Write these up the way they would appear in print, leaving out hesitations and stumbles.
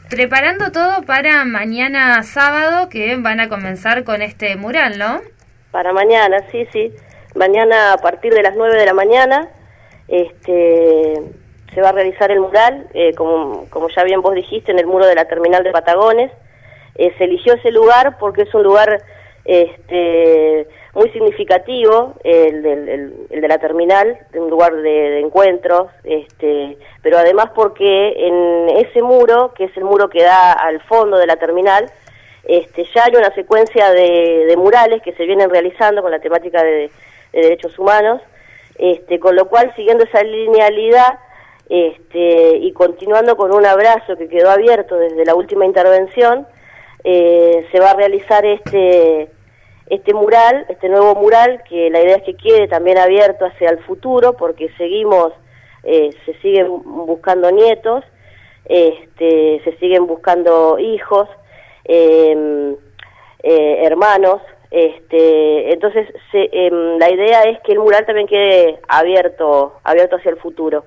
preparando todo para mañana sábado, que van a comenzar con este mural, ¿no? Para mañana, sí. Mañana a partir de las 9 de la mañana se va a realizar el mural, como ya bien vos dijiste, en el muro de la terminal de Patagones. Se eligió ese lugar porque es un lugar muy significativo, el de la terminal, un lugar de encuentros, pero además porque en ese muro, que es el muro que da al fondo de la terminal, ya hay una secuencia de murales que se vienen realizando con la temática de derechos humanos, con lo cual, siguiendo esa linealidad y continuando con un abrazo que quedó abierto desde la última intervención, se va a realizar este mural, este nuevo mural, que la idea es que quede también abierto hacia el futuro, porque se siguen buscando nietos, se siguen buscando hijos, hermanos, entonces la idea es que el mural también quede abierto hacia el futuro.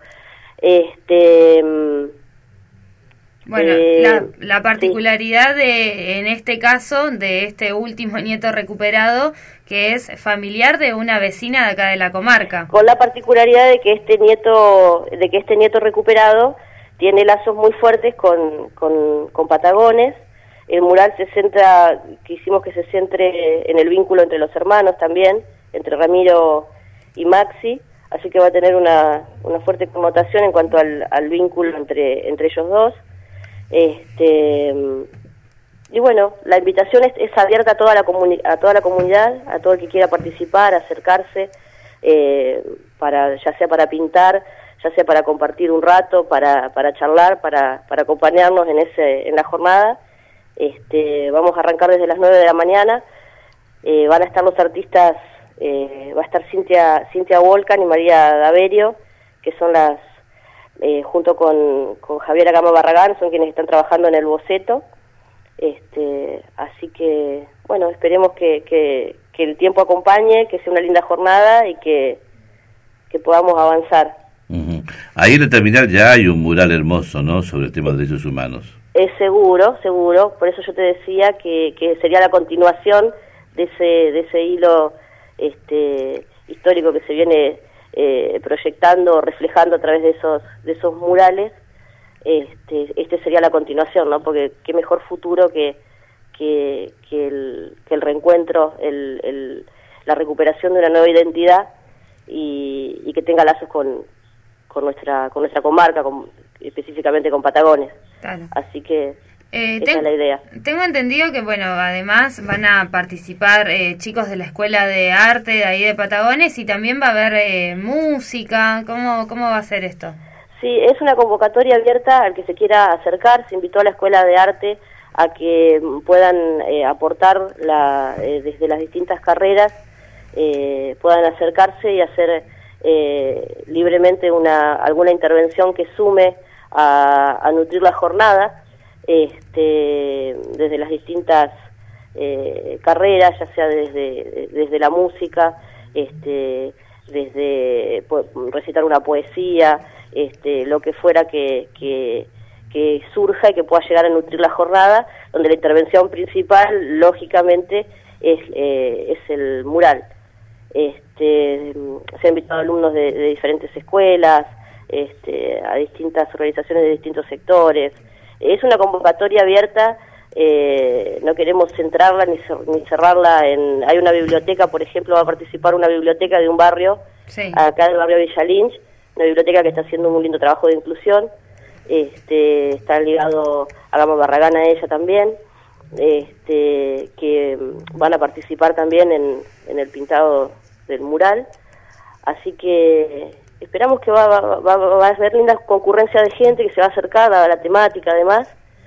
Bueno, la particularidad en este caso, de este último nieto recuperado, que es familiar de una vecina de acá de la comarca. Con la particularidad de que este nieto recuperado tiene lazos muy fuertes con Patagones. El mural quisimos que se centre en el vínculo entre los hermanos también, entre Ramiro y Maxi, así que va a tener una fuerte connotación en cuanto al vínculo entre ellos dos. Y bueno, la invitación es abierta a toda la comunidad, a todo el que quiera participar, acercarse, ya sea para pintar, ya sea para compartir un rato, para charlar, para acompañarnos en la jornada. Vamos a arrancar desde las 9 de la mañana. Van a estar los artistas, va a estar Cintia Volcan y María Daverio, que son junto con Javiera Gama Barragán, son quienes están trabajando en el boceto. Así que, bueno, esperemos que el tiempo acompañe, que sea una linda jornada y que podamos avanzar. Uh-huh. Ahí en la terminal ya hay un mural hermoso, ¿no?, sobre el tema de derechos humanos. Es seguro, por eso yo te decía que sería la continuación de ese hilo histórico que se viene proyectando, reflejando a través de esos murales. Sería la continuación, ¿no? Porque qué mejor futuro que el reencuentro, la recuperación de una nueva identidad y que tenga lazos con nuestra comarca, específicamente con Patagones. Claro. Así que esa es la idea. Tengo entendido que, bueno, además van a participar chicos de la Escuela de Arte de ahí de Patagones, y también va a haber música. ¿Cómo va a ser esto? Sí, es una convocatoria abierta al que se quiera acercar. Se invitó a la Escuela de Arte a que puedan aportar desde las distintas carreras, puedan acercarse y hacer libremente alguna intervención que sume a nutrir la jornada, desde las distintas carreras, ya sea desde la música, desde recitar una poesía, lo que fuera que surja y que pueda llegar a nutrir la jornada, donde la intervención principal, lógicamente, es el mural. Se han invitado alumnos de diferentes escuelas, a distintas organizaciones de distintos sectores. Es una convocatoria abierta, no queremos centrarla ni cerrarla hay una biblioteca, por ejemplo, va a participar una biblioteca de un barrio, sí, acá del barrio Villa Lynch, una biblioteca que está haciendo un muy lindo trabajo de inclusión. Está ligado a Gama Barragán, a ella también, que van a participar también en el pintado del mural. Así que esperamos que va a haber linda concurrencia de gente que se va a acercar a la temática, además.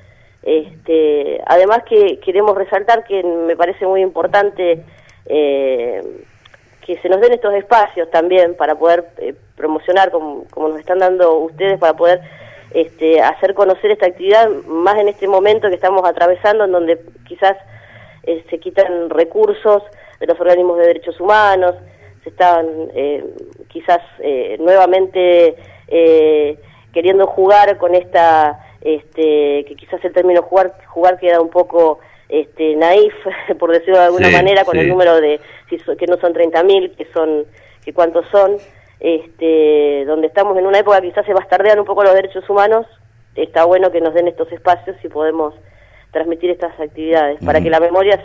Además que queremos resaltar que me parece muy importante que se nos den estos espacios también para poder promocionar, como nos están dando ustedes, para poder hacer conocer esta actividad, más en este momento que estamos atravesando, en donde quizás se quitan recursos de los organismos de derechos humanos, se están quizás nuevamente queriendo jugar con esta que quizás el término jugar queda un poco naif, por decirlo de alguna manera, con el número de, que no son 30.000, que cuántos son, donde estamos en una época que quizás se bastardean un poco los derechos humanos. Está bueno que nos den estos espacios y podemos transmitir estas actividades, para que la memoria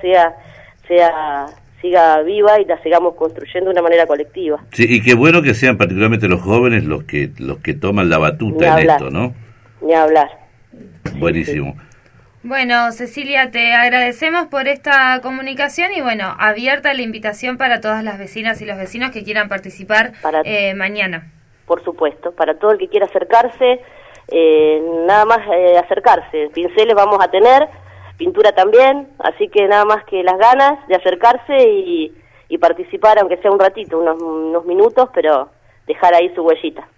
siga viva y la sigamos construyendo de una manera colectiva. Sí, y qué bueno que sean particularmente los jóvenes los que toman la batuta en esto, ¿no? Ni hablar. Buenísimo. Sí. Bueno, Cecilia, te agradecemos por esta comunicación y bueno, abierta la invitación para todas las vecinas y los vecinos que quieran participar mañana. Por supuesto, para todo el que quiera acercarse, nada más acercarse. Pinceles vamos a tener, pintura también, así que nada más que las ganas de acercarse y participar, aunque sea un ratito, unos minutos, pero dejar ahí su huellita.